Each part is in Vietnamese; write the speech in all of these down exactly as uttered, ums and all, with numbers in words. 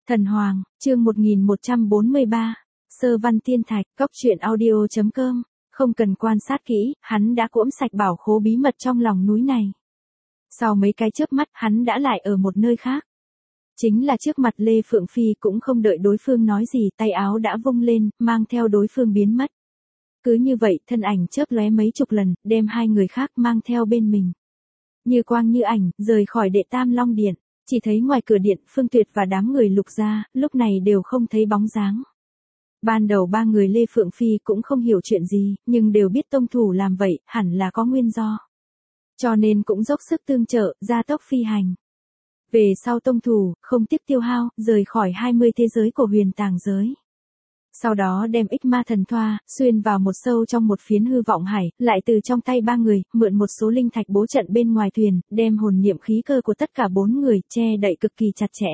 Thần Hoàng, chương một nghìn một trăm bốn mươi ba, Sơ Văn Tiên Thạch, Cốc truyện audio chấm com, không cần quan sát kỹ, hắn đã cỗm sạch bảo khố bí mật trong lòng núi này. Sau mấy cái chớp mắt, hắn đã lại ở một nơi khác. Chính là trước mặt Lê Phượng Phi, cũng không đợi đối phương nói gì, tay áo đã vung lên, mang theo đối phương biến mất. Cứ như vậy, thân ảnh chớp lóe mấy chục lần, đem hai người khác mang theo bên mình. Như quang như ảnh, rời khỏi Đệ Tam Long Điện. Chỉ thấy ngoài cửa điện, Phương Tuyệt và đám người Lục gia, lúc này đều không thấy bóng dáng. Ban đầu ba người Lê Phượng Phi cũng không hiểu chuyện gì, nhưng đều biết tông thủ làm vậy, hẳn là có nguyên do. Cho nên cũng dốc sức tương trợ, gia tốc phi hành. Về sau tông thủ, không tiếc tiêu hao, rời khỏi hai mươi thế giới của huyền tàng giới. Sau đó đem ích ma thần thoa, xuyên vào một sâu trong một phiến hư vọng hải, lại từ trong tay ba người, mượn một số linh thạch bố trận bên ngoài thuyền, đem hồn niệm khí cơ của tất cả bốn người, che đậy cực kỳ chặt chẽ.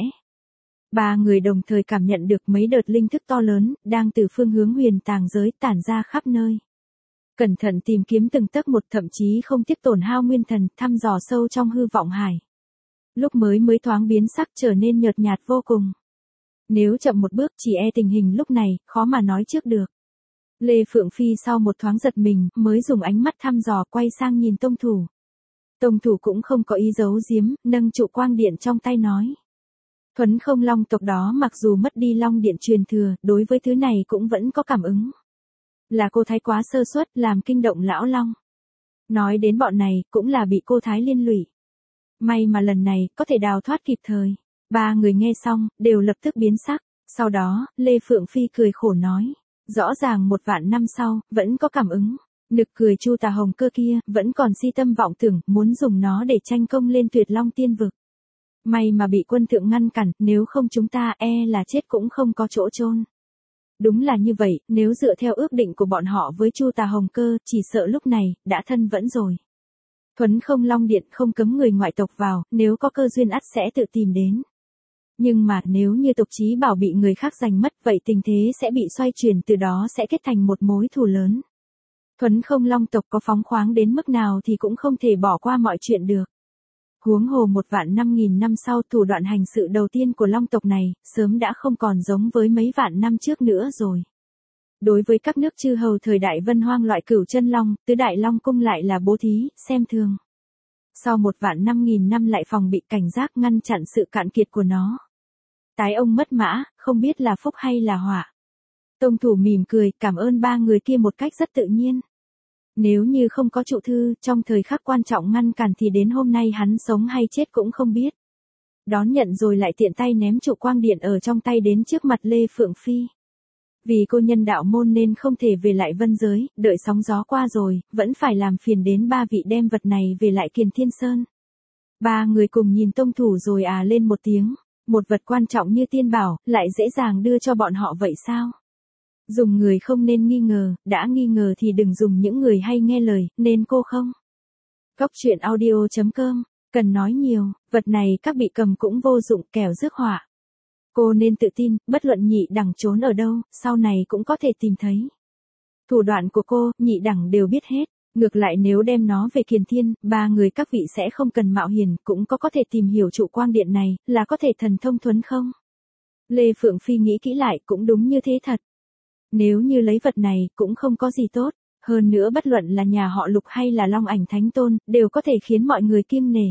Ba người đồng thời cảm nhận được mấy đợt linh thức to lớn, đang từ phương hướng huyền tàng giới tản ra khắp nơi. Cẩn thận tìm kiếm từng tấc một, thậm chí không tiếc tổn hao nguyên thần, thăm dò sâu trong hư vọng hải. Lúc mới mới thoáng biến sắc trở nên nhợt nhạt vô cùng. Nếu chậm một bước, chỉ e tình hình lúc này, khó mà nói trước được. Lê Phượng Phi sau một thoáng giật mình, mới dùng ánh mắt thăm dò quay sang nhìn tông thủ. Tông thủ cũng không có ý giấu giếm, nâng trụ quang điện trong tay nói. Thuấn Không Long tộc đó mặc dù mất đi Long Điện truyền thừa, đối với thứ này cũng vẫn có cảm ứng. Là cô Thái quá sơ suất, làm kinh động lão Long. Nói đến bọn này, cũng là bị cô Thái liên lụy. May mà lần này, có thể đào thoát kịp thời. Ba người nghe xong, đều lập tức biến sắc. Sau đó, Lê Phượng Phi cười khổ nói. Rõ ràng một vạn năm sau, vẫn có cảm ứng. Nực cười Chu Tà Hồng Cơ kia, vẫn còn si tâm vọng tưởng, muốn dùng nó để tranh công lên Tuyệt Long Tiên Vực. May mà bị quân thượng ngăn cản, nếu không chúng ta e là chết cũng không có chỗ chôn. Đúng là như vậy, nếu dựa theo ước định của bọn họ với Chu Tà Hồng Cơ, chỉ sợ lúc này, đã thân vẫn rồi. Thuấn Không Long Điện không cấm người ngoại tộc vào, nếu có cơ duyên ắt sẽ tự tìm đến. Nhưng mà nếu như tộc Chí Bảo bị người khác giành mất, vậy tình thế sẽ bị xoay chuyển, từ đó sẽ kết thành một mối thù lớn. Thuấn Không Long tộc có phóng khoáng đến mức nào thì cũng không thể bỏ qua mọi chuyện được. Huống hồ một vạn năm nghìn năm sau, thủ đoạn hành sự đầu tiên của Long tộc này, sớm đã không còn giống với mấy vạn năm trước nữa rồi. Đối với các nước chư hầu thời đại Vân Hoang loại Cửu Chân Long, tứ đại Long cung lại là bố thí, xem thường. Sau một vạn năm nghìn năm lại phòng bị cảnh giác, ngăn chặn sự cạn kiệt của nó. Tái ông mất mã, không biết là phúc hay là họa. Tông thủ mỉm cười, cảm ơn ba người kia một cách rất tự nhiên. Nếu như không có trụ thư, trong thời khắc quan trọng ngăn cản thì đến hôm nay hắn sống hay chết cũng không biết. Đón nhận rồi lại tiện tay ném trụ quang điện ở trong tay đến trước mặt Lê Phượng Phi. Vì cô nhân đạo môn nên không thể về lại vân giới, đợi sóng gió qua rồi, vẫn phải làm phiền đến ba vị đem vật này về lại Kiền Thiên Sơn. Ba người cùng nhìn tông thủ rồi à lên một tiếng, một vật quan trọng như tiên bảo, lại dễ dàng đưa cho bọn họ vậy sao? Dùng người không nên nghi ngờ, đã nghi ngờ thì đừng dùng những người hay nghe lời, nên cô không? Cốc truyện audio chấm com, cần nói nhiều, vật này các bị cầm cũng vô dụng, kẻo rước họa. Cô nên tự tin, bất luận nhị đẳng trốn ở đâu, sau này cũng có thể tìm thấy. Thủ đoạn của cô, nhị đẳng đều biết hết. Ngược lại nếu đem nó về Kiền Thiên, ba người các vị sẽ không cần mạo hiểm, cũng có có thể tìm hiểu trụ quang điện này, là có thể thần thông thuấn không? Lê Phượng Phi nghĩ kỹ lại, cũng đúng như thế thật. Nếu như lấy vật này, cũng không có gì tốt. Hơn nữa bất luận là nhà họ Lục hay là Long Ảnh Thánh Tôn, đều có thể khiến mọi người kiêng nể.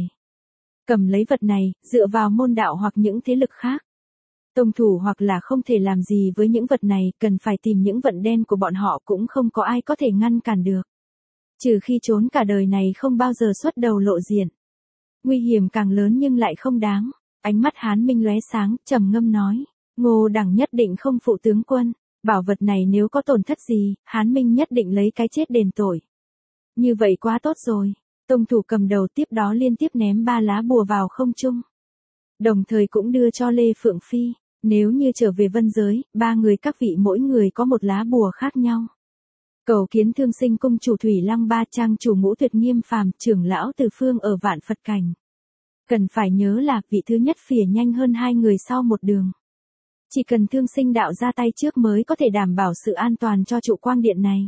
Cầm lấy vật này, dựa vào môn đạo hoặc những thế lực khác. Tông thủ hoặc là không thể làm gì với những vật này, cần phải tìm những vận đen của bọn họ, cũng không có ai có thể ngăn cản được. Trừ khi trốn cả đời này không bao giờ xuất đầu lộ diện. Nguy hiểm càng lớn nhưng lại không đáng. Ánh mắt Hán Minh lóe sáng, trầm ngâm nói. Ngô đẳng nhất định không phụ tướng quân. Bảo vật này nếu có tổn thất gì, Hán Minh nhất định lấy cái chết đền tội. Như vậy quá tốt rồi. Tông thủ cầm đầu tiếp đó liên tiếp ném ba lá bùa vào không trung. Đồng thời cũng đưa cho Lê Phượng Phi. Nếu như trở về vân giới, ba người các vị mỗi người có một lá bùa khác nhau. Cầu kiến Thương Sinh cung chủ Thủy Lăng Ba Trang chủ Ngũ Tuyệt Nghiêm Phàm, trưởng lão Từ Phương ở Vạn Phật Cảnh. Cần phải nhớ là vị thứ nhất phỉa nhanh hơn hai người sau một đường. Chỉ cần Thương Sinh đạo ra tay trước mới có thể đảm bảo sự an toàn cho trụ quang điện này.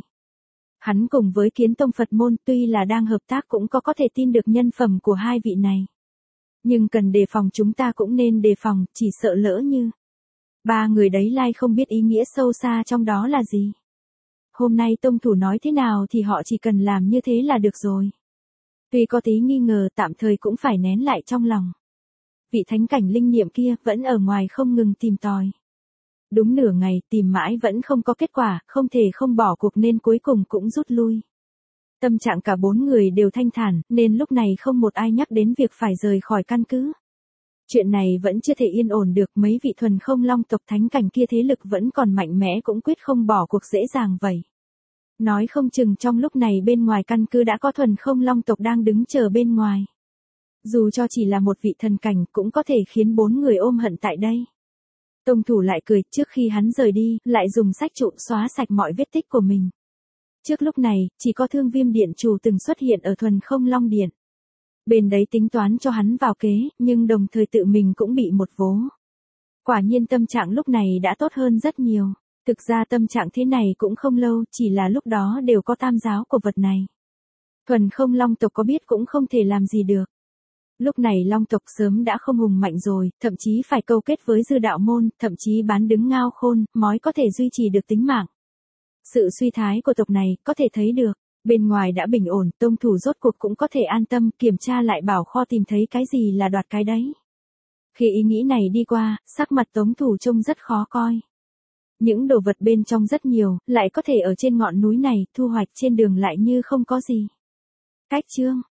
Hắn cùng với Kiến Tông Phật môn tuy là đang hợp tác cũng có có thể tin được nhân phẩm của hai vị này. Nhưng cần đề phòng, chúng ta cũng nên đề phòng, chỉ sợ lỡ như Ba người đấy lai không biết ý nghĩa sâu xa trong đó là gì. Hôm nay tông thủ nói thế nào thì họ chỉ cần làm như thế là được rồi. Tuy có tí nghi ngờ tạm thời cũng phải nén lại trong lòng. Vị thánh cảnh linh niệm kia vẫn ở ngoài không ngừng tìm tòi. Đúng nửa ngày tìm mãi vẫn không có kết quả, không thể không bỏ cuộc nên cuối cùng cũng rút lui. Tâm trạng cả bốn người đều thanh thản, nên lúc này không một ai nhắc đến việc phải rời khỏi căn cứ. Chuyện này vẫn chưa thể yên ổn được, mấy vị thuần không long tộc thánh cảnh kia thế lực vẫn còn mạnh mẽ cũng quyết không bỏ cuộc dễ dàng vậy. Nói không chừng trong lúc này bên ngoài căn cứ đã có thuần không long tộc đang đứng chờ bên ngoài. Dù cho chỉ là một vị thần cảnh cũng có thể khiến bốn người ôm hận tại đây. Tông thủ lại cười, trước khi hắn rời đi, lại dùng sách trụ xóa sạch mọi vết tích của mình. Trước lúc này, chỉ có Thương Viêm Điện chủ từng xuất hiện ở thuần không long điện. Bên đấy tính toán cho hắn vào kế, nhưng đồng thời tự mình cũng bị một vố. Quả nhiên tâm trạng lúc này đã tốt hơn rất nhiều. Thực ra tâm trạng thế này cũng không lâu, chỉ là lúc đó đều có tam giáo của vật này. Thuần không long tộc có biết cũng không thể làm gì được. Lúc này long tộc sớm đã không hùng mạnh rồi, thậm chí phải câu kết với dư đạo môn, thậm chí bán đứng ngao khôn, mói có thể duy trì được tính mạng. Sự suy thái của tộc này có thể thấy được. Bên ngoài đã bình ổn, tông thủ rốt cuộc cũng có thể an tâm kiểm tra lại bảo kho tìm thấy cái gì là đoạt cái đấy. Khi ý nghĩ này đi qua, sắc mặt tông thủ trông rất khó coi. Những đồ vật bên trong rất nhiều, lại có thể ở trên ngọn núi này, thu hoạch trên đường lại như không có gì. Cách chương